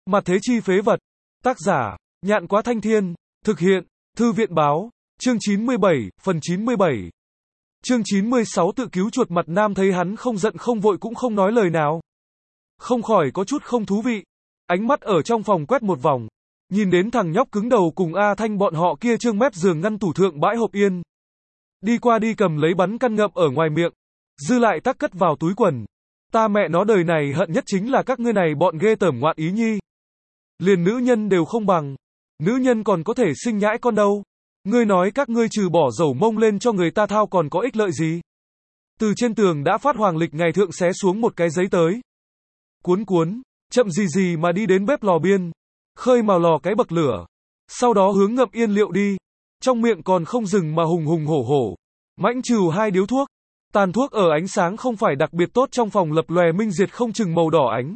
Mặt thế chi phế vật. Tác giả, Nhạn Quá Thanh Thiên. Thực hiện, Thư viện báo. Chương 97, phần 97. Chương 96 tự cứu chuột mặt nam thấy hắn không giận không vội cũng không nói lời nào. Không khỏi có chút không thú vị. Ánh mắt ở trong phòng quét một vòng. Nhìn đến thằng nhóc cứng đầu cùng A Thanh bọn họ kia trương mép giường ngăn tủ thượng bãi hộp yên. Đi qua đi cầm lấy bắn căn ngậm ở ngoài miệng. Dư lại tắc cất vào túi quần. Ta mẹ nó đời này hận nhất chính là các ngươi này bọn ghê tởm ngoạn ý nhi. Liền nữ nhân đều không bằng. Nữ nhân còn có thể sinh nhãi con đâu. Ngươi nói các ngươi trừ bỏ dầu mông lên cho người ta thao còn có ích lợi gì? Từ trên tường đã phát hoàng lịch ngày thượng xé xuống một cái giấy tới. Cuốn cuốn, chậm gì gì mà đi đến bếp lò biên. Khơi mào lò cái bậc lửa. Sau đó hướng ngậm yên liệu đi. Trong miệng còn không dừng mà hùng hùng hổ hổ. Mãnh trừ 2 điếu thuốc. Tàn thuốc ở ánh sáng không phải đặc biệt tốt trong phòng lập lòe minh diệt không chừng màu đỏ ánh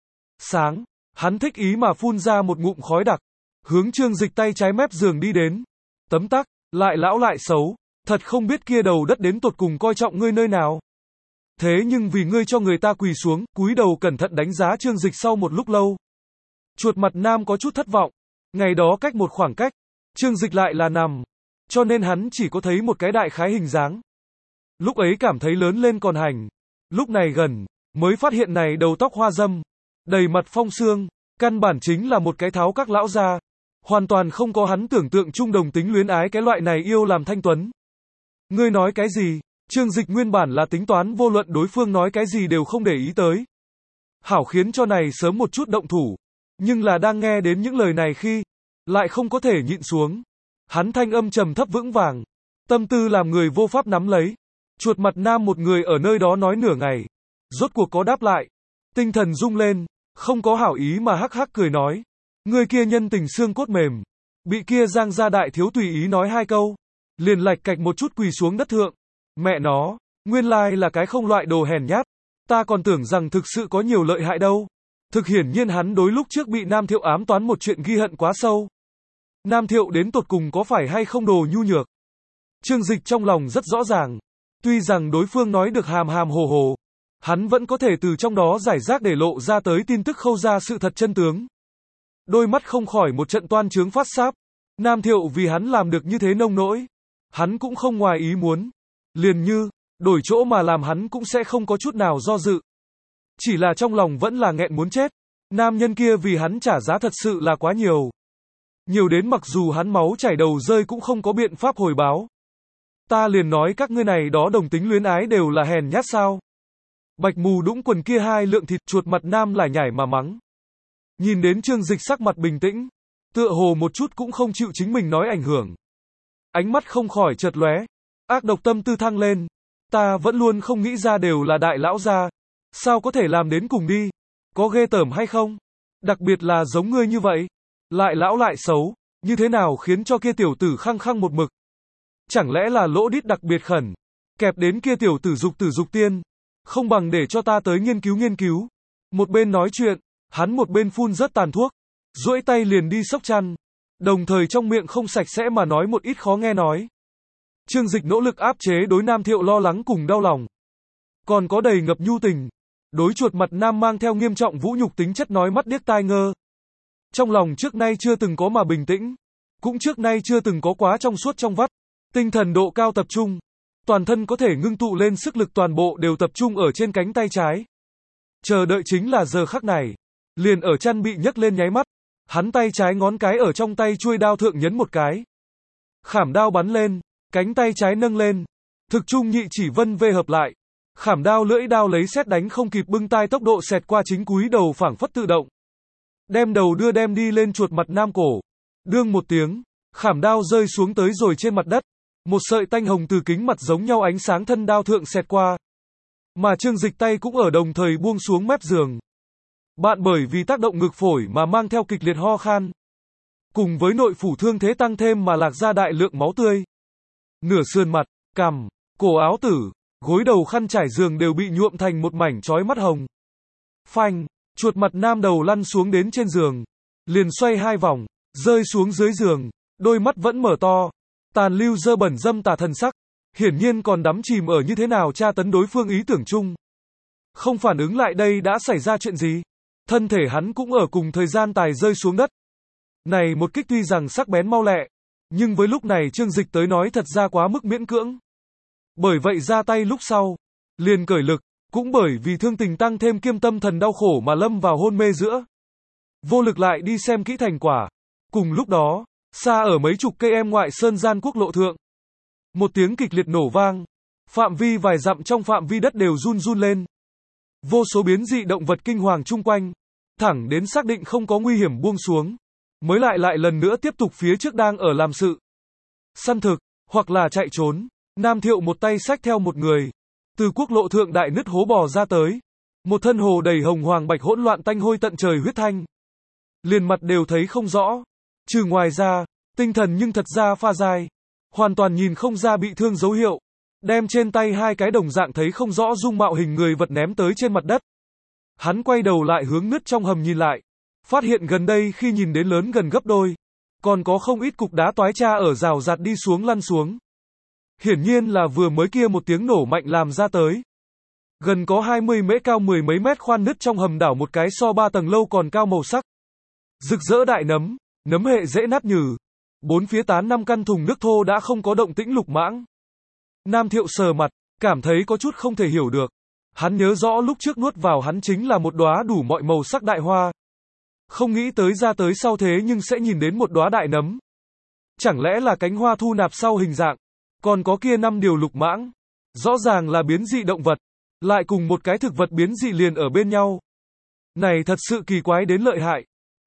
sáng. Hắn thích ý mà phun ra một ngụm khói đặc. Hướng Trương Dịch tay trái mép giường đi đến. Tấm tắc, lại lão lại xấu. Thật không biết kia đầu đất đến tột cùng coi trọng ngươi nơi nào. Thế nhưng vì ngươi cho người ta quỳ xuống, cúi đầu cẩn thận đánh giá Trương Dịch sau một lúc lâu. Chuột mặt nam có chút thất vọng. Ngày đó cách một khoảng cách. Trương Dịch lại là nằm. Cho nên hắn chỉ có thấy một cái đại khái hình dáng. Lúc ấy cảm thấy lớn lên còn hành. Lúc này gần, mới phát hiện này đầu tóc hoa dâm. Đầy mặt phong xương. Căn bản chính là một cái tháo các lão gia. Hoàn toàn không có hắn tưởng tượng chung đồng tính luyến ái cái loại này yêu làm thanh tuấn. Ngươi nói cái gì? Trương Dịch nguyên bản là tính toán vô luận đối phương nói cái gì đều không để ý tới. Hảo khiến cho này sớm một chút động thủ. Nhưng là đang nghe đến những lời này khi, lại không có thể nhịn xuống. Hắn thanh âm trầm thấp vững vàng. Tâm tư làm người vô pháp nắm lấy. Chuột mặt nam một người ở nơi đó nói nửa ngày. Rốt cuộc có đáp lại. Tinh thần rung lên. Không có hảo ý mà hắc hắc cười nói. Người kia nhân tình xương cốt mềm. Bị kia giang gia đại thiếu tùy ý nói 2 câu. Liền lạch cạch một chút quỳ xuống đất thượng. Mẹ nó, nguyên lai là cái không loại đồ hèn nhát. Ta còn tưởng rằng thực sự có nhiều lợi hại đâu. Thực hiển nhiên hắn đối lúc trước bị Nam Thiệu ám toán một chuyện ghi hận quá sâu. Nam Thiệu đến tột cùng có phải hay không đồ nhu nhược. Trương Dịch trong lòng rất rõ ràng. Tuy rằng đối phương nói được hàm hàm hồ hồ. Hắn vẫn có thể từ trong đó giải rác để lộ ra tới tin tức khâu ra sự thật chân tướng. Đôi mắt không khỏi một trận toan trướng phát sáp. Nam Thiệu vì hắn làm được như thế nông nỗi. Hắn cũng không ngoài ý muốn. Liền như, đổi chỗ mà làm hắn cũng sẽ không có chút nào do dự. Chỉ là trong lòng vẫn là nghẹn muốn chết. Nam nhân kia vì hắn trả giá thật sự là quá nhiều. Nhiều đến mặc dù hắn máu chảy đầu rơi cũng không có biện pháp hồi báo. Ta liền nói các ngươi này đó đồng tính luyến ái đều là hèn nhát sao. Bạch mù đũng quần kia 2 lượng thịt chuột mặt nam lải nhải mà mắng. Nhìn đến Trương Dịch sắc mặt bình tĩnh. Tựa hồ một chút cũng không chịu chính mình nói ảnh hưởng. Ánh mắt không khỏi chợt lóe. Ác độc tâm tư thăng lên. Ta vẫn luôn không nghĩ ra đều là đại lão gia. Sao có thể làm đến cùng đi? Có ghê tởm hay không? Đặc biệt là giống ngươi như vậy. Lại lão lại xấu. Như thế nào khiến cho kia tiểu tử khăng khăng một mực? Chẳng lẽ là lỗ đít đặc biệt khẩn? Kẹp đến kia tiểu tử dục tiên. Không bằng để cho ta tới nghiên cứu. Một bên nói chuyện, hắn một bên phun rất tàn thuốc. Duỗi tay liền đi xốc chăn. Đồng thời trong miệng không sạch sẽ mà nói một ít khó nghe nói. Trương Dịch nỗ lực áp chế đối Nam Thiệu lo lắng cùng đau lòng. Còn có đầy ngập nhu tình. Đối chuột mặt nam mang theo nghiêm trọng vũ nhục tính chất nói mắt điếc tai ngơ. Trong lòng trước nay chưa từng có mà bình tĩnh. Cũng trước nay chưa từng có quá trong suốt trong vắt. Tinh thần độ cao tập trung. Toàn thân có thể ngưng tụ lên sức lực toàn bộ đều tập trung ở trên cánh tay trái. Chờ đợi chính là giờ khắc này. Liền ở chăn bị nhấc lên nháy mắt. Hắn tay trái ngón cái ở trong tay chuôi đao thượng nhấn một cái. Khảm đao bắn lên. Cánh tay trái nâng lên. Thực trung nhị chỉ vân vê hợp lại. Khảm đao lưỡi đao lấy sét đánh không kịp bưng tai tốc độ xẹt qua chính cúi đầu phảng phất tự động. Đem đầu đưa đem đi lên chuột mặt nam cổ. Đương một tiếng. Khảm đao rơi xuống tới rồi trên mặt đất. Một sợi tanh hồng từ kính mặt giống nhau ánh sáng thân đao thượng xẹt qua. Mà Trương Dịch tay cũng ở đồng thời buông xuống mép giường. Bạn bởi vì tác động ngực phổi mà mang theo kịch liệt ho khan. Cùng với nội phủ thương thế tăng thêm mà lạc ra đại lượng máu tươi. Nửa sườn mặt, cằm, cổ áo tử, gối đầu khăn trải giường đều bị nhuộm thành một mảnh chói mắt hồng. Phanh, chuột mặt nam đầu lăn xuống đến trên giường. Liền xoay 2 vòng, rơi xuống dưới giường, đôi mắt vẫn mở to. Tàn lưu dơ bẩn dâm tà thần sắc. Hiển nhiên còn đắm chìm ở như thế nào tra tấn đối phương ý tưởng chung. Không phản ứng lại đây đã xảy ra chuyện gì. Thân thể hắn cũng ở cùng thời gian tài rơi xuống đất. Này một kích tuy rằng sắc bén mau lẹ, nhưng với lúc này Trương Dịch tới nói thật ra quá mức miễn cưỡng. Bởi vậy ra tay lúc sau, liền cởi lực, cũng bởi vì thương tình tăng thêm kiêm tâm thần đau khổ mà lâm vào hôn mê giữa. Vô lực lại đi xem kỹ thành quả. Cùng lúc đó, xa ở mấy chục cây em ngoại sơn gian quốc lộ thượng. Một tiếng kịch liệt nổ vang, phạm vi vài dặm trong phạm vi đất đều run run lên. Vô số biến dị động vật kinh hoàng chung quanh, thẳng đến xác định không có nguy hiểm buông xuống, mới lại lần nữa tiếp tục phía trước đang ở làm sự. Săn thực, hoặc là chạy trốn. Nam Thiệu một tay xách theo một người, từ quốc lộ thượng đại nứt hố bò ra tới. Một thân hồ đầy hồng hoàng bạch hỗn loạn tanh hôi tận trời huyết thanh. Liền mặt đều thấy không rõ. Trừ ngoài ra, tinh thần nhưng thật ra pha dai. Hoàn toàn nhìn không ra bị thương dấu hiệu. Đem trên tay hai cái đồng dạng thấy không rõ dung mạo hình người vật ném tới trên mặt đất. Hắn quay đầu lại hướng nứt trong hầm nhìn lại. Phát hiện gần đây khi nhìn đến lớn gần gấp đôi. Còn có không ít cục đá toái cha ở rào rạt đi xuống lăn xuống. Hiển nhiên là vừa mới kia một tiếng nổ mạnh làm ra tới. Gần có 20 mễ cao 10 mấy mét khoan nứt trong hầm đảo một cái so 3 tầng lâu còn cao màu sắc. Rực rỡ đại nấm, nấm hệ dễ nát nhừ. Bốn phía tán 5 căn thùng nước thô đã không có động tĩnh Lục Mãng. Nam Thiệu sờ mặt, cảm thấy có chút không thể hiểu được. Hắn nhớ rõ lúc trước nuốt vào hắn chính là một đóa đủ mọi màu sắc đại hoa. Không nghĩ tới ra tới sau thế nhưng sẽ nhìn đến một đóa đại nấm. Chẳng lẽ là cánh hoa thu nạp sau hình dạng? Còn có kia 5 điều Lục Mãng. Rõ ràng là biến dị động vật. Lại cùng một cái thực vật biến dị liền ở bên nhau. Này thật sự kỳ quái đến lợi hại.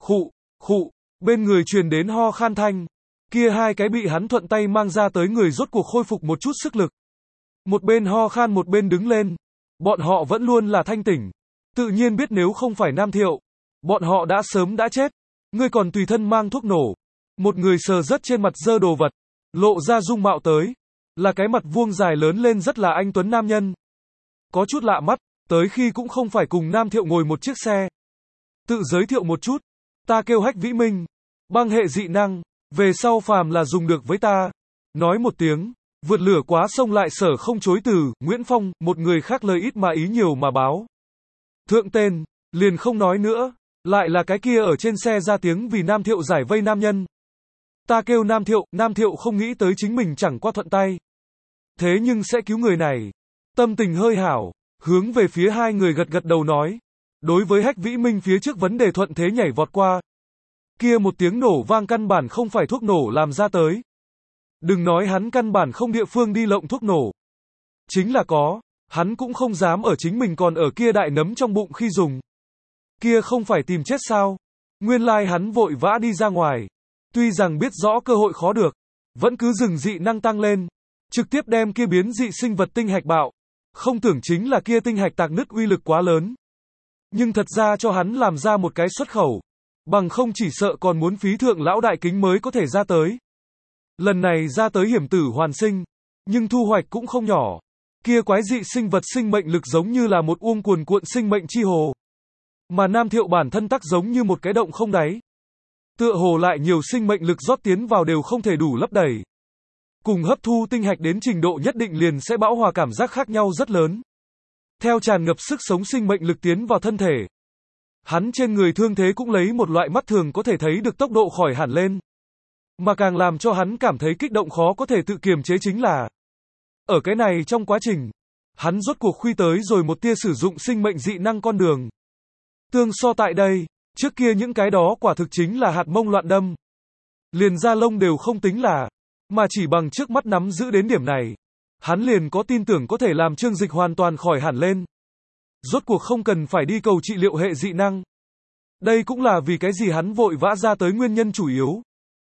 Khụ, bên người truyền đến ho khan thanh. Kia hai cái bị hắn thuận tay mang ra tới người rốt cuộc khôi phục một chút sức lực. Một bên ho khan một bên đứng lên. Bọn họ vẫn luôn là thanh tỉnh. Tự nhiên biết nếu không phải Nam Thiệu, bọn họ đã sớm đã chết. Ngươi còn tùy thân mang thuốc nổ. Một người sờ rất trên mặt dơ đồ vật. Lộ ra dung mạo tới. Là cái mặt vuông dài lớn lên rất là anh tuấn nam nhân. Có chút lạ mắt, tới khi cũng không phải cùng Nam Thiệu ngồi một chiếc xe. Tự giới thiệu một chút. Ta kêu Hách Vĩ Minh. Băng hệ dị năng. Về sau phàm là dùng được với ta. Nói một tiếng. Vượt lửa quá sông lại sở không chối từ. Nguyễn Phong, một người khác lời ít mà ý nhiều mà báo. Thượng tên, liền không nói nữa. Lại là cái kia ở trên xe ra tiếng vì Nam Thiệu giải vây nam nhân. Ta kêu Nam Thiệu không nghĩ tới chính mình chẳng qua thuận tay. Thế nhưng sẽ cứu người này. Tâm tình hơi hảo, hướng về phía hai người gật đầu nói. Đối với Hách Vĩ Minh phía trước vấn đề thuận thế nhảy vọt qua. Kia một tiếng nổ vang căn bản không phải thuốc nổ làm ra tới. Đừng nói hắn căn bản không địa phương đi lộng thuốc nổ. Chính là có, hắn cũng không dám ở chính mình còn ở kia đại nấm trong bụng khi dùng. Kia không phải tìm chết sao? Nguyên lai hắn vội vã đi ra ngoài. Tuy rằng biết rõ cơ hội khó được, vẫn cứ dừng dị năng tăng lên. Trực tiếp đem kia biến dị sinh vật tinh hạch bạo. Không tưởng chính là kia tinh hạch tạc nứt uy lực quá lớn. Nhưng thật ra cho hắn làm ra một cái xuất khẩu. Bằng không chỉ sợ còn muốn phí thượng lão đại kính mới có thể ra tới. Lần này ra tới hiểm tử hoàn sinh. Nhưng thu hoạch cũng không nhỏ. Kia quái dị sinh vật sinh mệnh lực giống như là một uông cuồn cuộn sinh mệnh chi hồ. Mà Nam Thiệu bản thân tắc giống như một cái động không đáy. Tựa hồ lại nhiều sinh mệnh lực rót tiến vào đều không thể đủ lấp đầy. Cùng hấp thu tinh hạch đến trình độ nhất định liền sẽ bão hòa cảm giác khác nhau rất lớn. Theo tràn ngập sức sống sinh mệnh lực tiến vào thân thể. Hắn trên người thương thế cũng lấy một loại mắt thường có thể thấy được tốc độ khỏi hẳn lên. Mà càng làm cho hắn cảm thấy kích động khó có thể tự kiềm chế chính là. Ở cái này trong quá trình, hắn rốt cuộc khuy tới rồi một tia sử dụng sinh mệnh dị năng con đường. Tương so tại đây, trước kia những cái đó quả thực chính là hạt mông loạn đâm. Liền da lông đều không tính là, mà chỉ bằng trước mắt nắm giữ đến điểm này. Hắn liền có tin tưởng có thể làm Trương Dịch hoàn toàn khỏi hẳn lên. Rốt cuộc không cần phải đi cầu trị liệu hệ dị năng. Đây cũng là vì cái gì hắn vội vã ra tới nguyên nhân chủ yếu.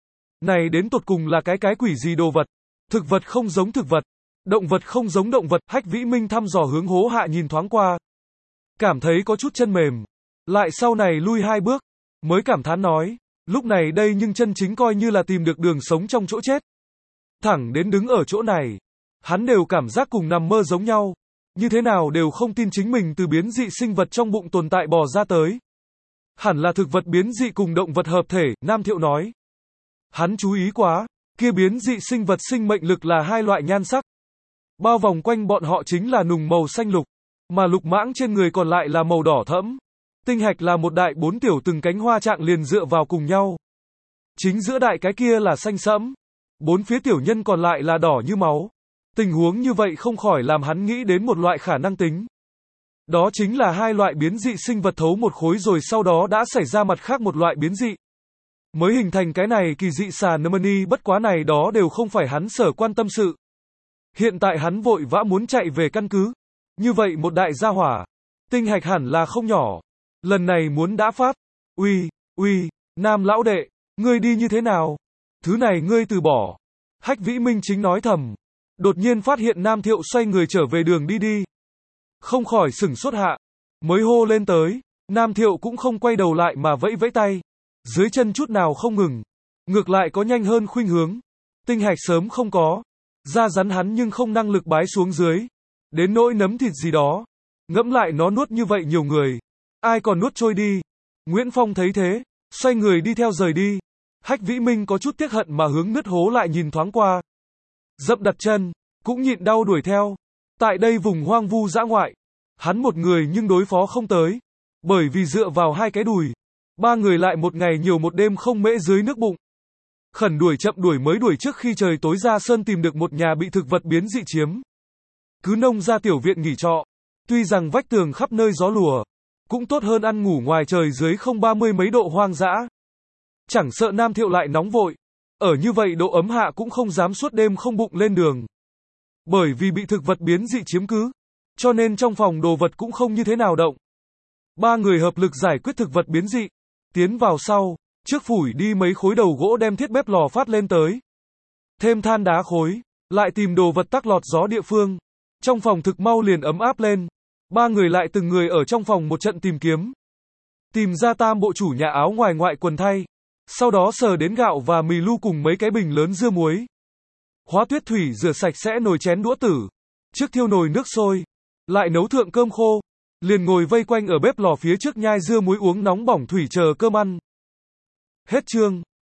Này đến tột cùng là cái quỷ gì đồ vật. Thực vật không giống thực vật. Động vật không giống động vật. Hách Vĩ Minh thăm dò hướng hố hạ nhìn thoáng qua. Cảm thấy có chút chân mềm. Lại sau này lui 2 bước. Mới cảm thán nói. Lúc này đây nhưng chân chính coi như là tìm được đường sống trong chỗ chết. Thẳng đến đứng ở chỗ này. Hắn đều cảm giác cùng nằm mơ giống nhau. Như thế nào đều không tin chính mình từ biến dị sinh vật trong bụng tồn tại bò ra tới. Hẳn là thực vật biến dị cùng động vật hợp thể, Nam Thiệu nói. Hắn chú ý quá, kia biến dị sinh vật sinh mệnh lực là 2 loại nhan sắc. Bao vòng quanh bọn họ chính là nùng màu xanh lục, mà Lục Mãng trên người còn lại là màu đỏ thẫm. Tinh hạch là một đại 4 tiểu từng cánh hoa trạng liền dựa vào cùng nhau. Chính giữa đại cái kia là xanh sẫm, 4 phía tiểu nhân còn lại là đỏ như máu. Tình huống như vậy không khỏi làm hắn nghĩ đến một loại khả năng tính. Đó chính là hai loại biến dị sinh vật thấu một khối rồi sau đó đã xảy ra mặt khác một loại biến dị. Mới hình thành cái này kỳ dị xà Nemani, bất quá này đó đều không phải hắn sở quan tâm sự. Hiện tại hắn vội vã muốn chạy về căn cứ. Như vậy một đại gia hỏa, tinh hạch hẳn là không nhỏ. Lần này muốn đã phát. Uy, Nam lão đệ, ngươi đi như thế nào? Thứ này ngươi từ bỏ. Hách Vĩ Minh chính nói thầm. Đột nhiên phát hiện Nam Thiệu xoay người trở về đường đi. Không khỏi sửng sốt hạ. Mới hô lên tới. Nam Thiệu cũng không quay đầu lại mà vẫy vẫy tay. Dưới chân chút nào không ngừng. Ngược lại có nhanh hơn khuynh hướng. Tinh hạch sớm không có. Da rắn hắn nhưng không năng lực bái xuống dưới. Đến nỗi nấm thịt gì đó. Ngẫm lại nó nuốt như vậy nhiều người. Ai còn nuốt trôi đi. Nguyễn Phong thấy thế. Xoay người đi theo rời đi. Hách Vĩ Minh có chút tiếc hận mà hướng nứt hố lại nhìn thoáng qua. Dậm đặt chân. Cũng nhịn đau đuổi theo. Tại đây vùng hoang vu dã ngoại. Hắn một người nhưng đối phó không tới. Bởi vì dựa vào hai cái đùi. Ba người lại một ngày nhiều một đêm không mễ dưới nước bụng. Khẩn đuổi chậm đuổi mới đuổi trước khi trời tối ra sơn tìm được một nhà bị thực vật biến dị chiếm. Cứ nông ra tiểu viện nghỉ trọ. Tuy rằng vách tường khắp nơi gió lùa. Cũng tốt hơn ăn ngủ ngoài trời dưới không 30 mấy độ hoang dã. Chẳng sợ Nam Thiệu lại nóng vội. Ở như vậy độ ấm hạ cũng không dám suốt đêm không bụng lên đường. Bởi vì bị thực vật biến dị chiếm cứ. Cho nên trong phòng đồ vật cũng không như thế nào động. Ba người hợp lực giải quyết thực vật biến dị. Tiến vào sau. Trước phủi đi mấy khối đầu gỗ đem thiết bếp lò phát lên tới. Thêm than đá khối. Lại tìm đồ vật tắc lọt gió địa phương. Trong phòng thực mau liền ấm áp lên. Ba người lại từng người ở trong phòng một trận tìm kiếm. Tìm ra tam bộ chủ nhà áo ngoài ngoại quần thay. Sau đó sờ đến gạo và mì lu cùng mấy cái bình lớn dưa muối. Hóa tuyết thủy rửa sạch sẽ nồi chén đũa tử. Trước thiêu nồi nước sôi. Lại nấu thượng cơm khô. Liền ngồi vây quanh ở bếp lò phía trước nhai dưa muối uống nóng bỏng thủy chờ cơm ăn. Hết chương.